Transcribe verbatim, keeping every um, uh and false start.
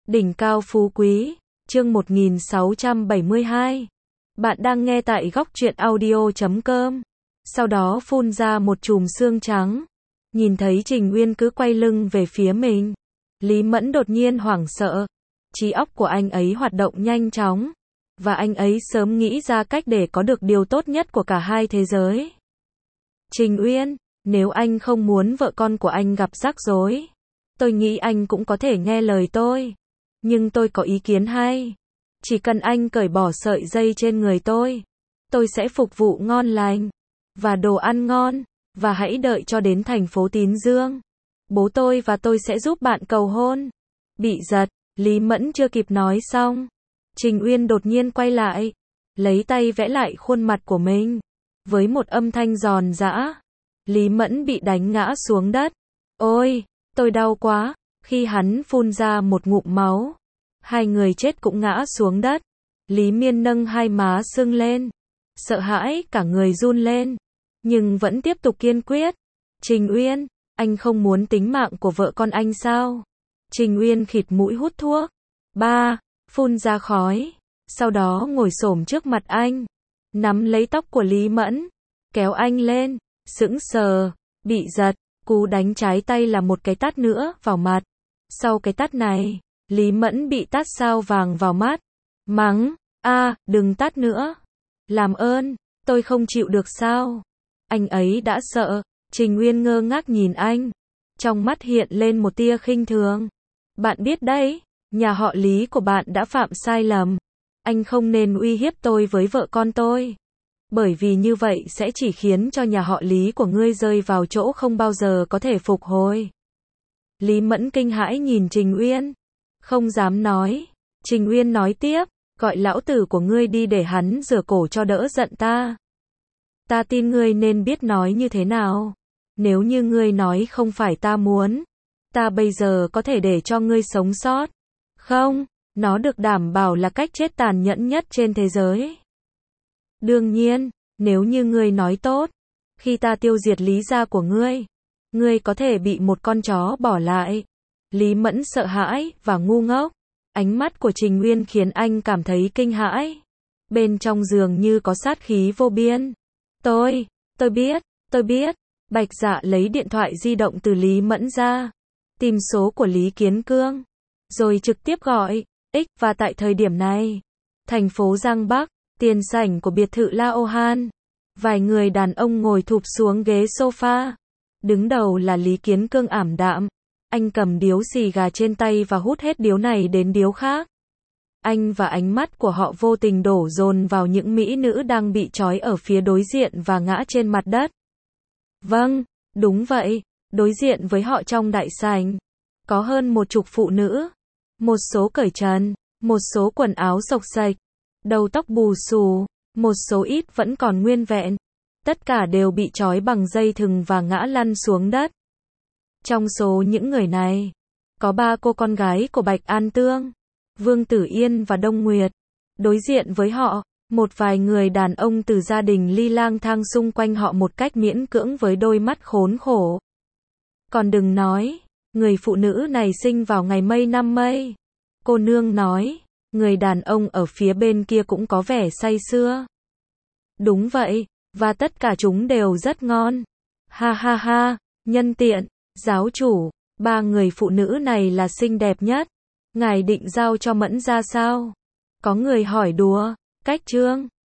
Đỉnh cao phú quý, chương một nghìn sáu trăm bảy mươi hai. Bạn đang nghe tại góc truyện audio chấm com. Sau đó phun ra một chùm xương trắng. Nhìn thấy Trình Uyên cứ quay lưng về phía mình. Lý Mẫn đột nhiên hoảng sợ. Trí óc của anh ấy hoạt động nhanh chóng. Và anh ấy sớm nghĩ ra cách để có được điều tốt nhất của cả hai thế giới. Trình Uyên, nếu anh không muốn vợ con của anh gặp rắc rối, tôi nghĩ anh cũng có thể nghe lời tôi. Nhưng tôi có ý kiến hay. Chỉ cần anh cởi bỏ sợi dây trên người tôi, tôi sẽ phục vụ ngon lành, và đồ ăn ngon, và hãy đợi cho đến thành phố Tín Dương. Bố tôi và tôi sẽ giúp bạn cầu hôn. Bị giật, Lý Mẫn chưa kịp nói xong. Trình Uyên đột nhiên quay lại, lấy tay vẽ lại khuôn mặt của mình. Với một âm thanh giòn giã, Lý Mẫn bị đánh ngã xuống đất. Ôi, tôi đau quá. Khi hắn phun ra một ngụm máu, hai người chết cũng ngã xuống đất. Lý Miên nâng hai má sưng lên, sợ hãi cả người run lên, nhưng vẫn tiếp tục kiên quyết. Trình Uyên, anh không muốn tính mạng của vợ con anh sao? Trình Uyên khịt mũi hút thuốc. Ba, phun ra khói, sau đó ngồi xổm trước mặt anh, nắm lấy tóc của Lý Mẫn, kéo anh lên, sững sờ, bị giật, cú đánh trái tay là một cái tát nữa vào mặt. Sau cái tát này, Lý Mẫn bị tát sao vàng vào mắt, mắng, a, đừng tát nữa. Làm ơn, tôi không chịu được sao? Anh ấy đã sợ. Trình Uyên ngơ ngác nhìn anh, trong mắt hiện lên một tia khinh thường. Bạn biết đấy, nhà họ Lý của bạn đã phạm sai lầm. Anh không nên uy hiếp tôi với vợ con tôi. Bởi vì như vậy sẽ chỉ khiến cho nhà họ Lý của ngươi rơi vào chỗ không bao giờ có thể phục hồi. Lý Mẫn kinh hãi nhìn Trình Uyên, không dám nói. Trình Uyên nói tiếp, gọi lão tử của ngươi đi để hắn rửa cổ cho đỡ giận ta. Ta tin ngươi nên biết nói như thế nào. Nếu như ngươi nói không phải ta muốn, ta bây giờ có thể để cho ngươi sống sót. Không, nó được đảm bảo là cách chết tàn nhẫn nhất trên thế giới. Đương nhiên, nếu như ngươi nói tốt, khi ta tiêu diệt Lý gia của ngươi, ngươi có thể bị một con chó bỏ lại. Lý Mẫn sợ hãi và ngu ngốc. Ánh mắt của Trình Uyên khiến anh cảm thấy kinh hãi. Bên trong giường như có sát khí vô biên. Tôi, tôi biết, tôi biết. Bạch Dạ lấy điện thoại di động từ Lý Mẫn ra, tìm số của Lý Kiến Cương, rồi trực tiếp gọi, X và tại thời điểm này, thành phố Giang Bắc, tiền sảnh của biệt thự La Ô Han, vài người đàn ông ngồi thụp xuống ghế sofa. Đứng đầu là Lý Kiến Cương ảm đạm, anh cầm điếu xì gà trên tay và hút hết điếu này đến điếu khác. Anh và ánh mắt của họ vô tình đổ dồn vào những mỹ nữ đang bị trói ở phía đối diện và ngã trên mặt đất. Vâng, đúng vậy, đối diện với họ trong đại sảnh, có hơn một chục phụ nữ, một số cởi trần, một số quần áo xộc xệch, đầu tóc bù xù, một số ít vẫn còn nguyên vẹn. Tất cả đều bị trói bằng dây thừng và ngã lăn xuống đất. Trong số những người này, có ba cô con gái của Bạch An Tương, Vương Tử Yên và Đông Nguyệt. Đối diện với họ, một vài người đàn ông từ gia đình Ly lang thang xung quanh họ một cách miễn cưỡng với đôi mắt khốn khổ. Còn đừng nói, người phụ nữ này sinh vào ngày mây năm mây. Cô nương nói, người đàn ông ở phía bên kia cũng có vẻ say sưa. Đúng vậy, và tất cả chúng đều rất ngon. Ha ha ha, nhân tiện, giáo chủ, ba người phụ nữ này là xinh đẹp nhất. Ngài định giao cho Mẫn ra sao? Có người hỏi đùa. Cách trương,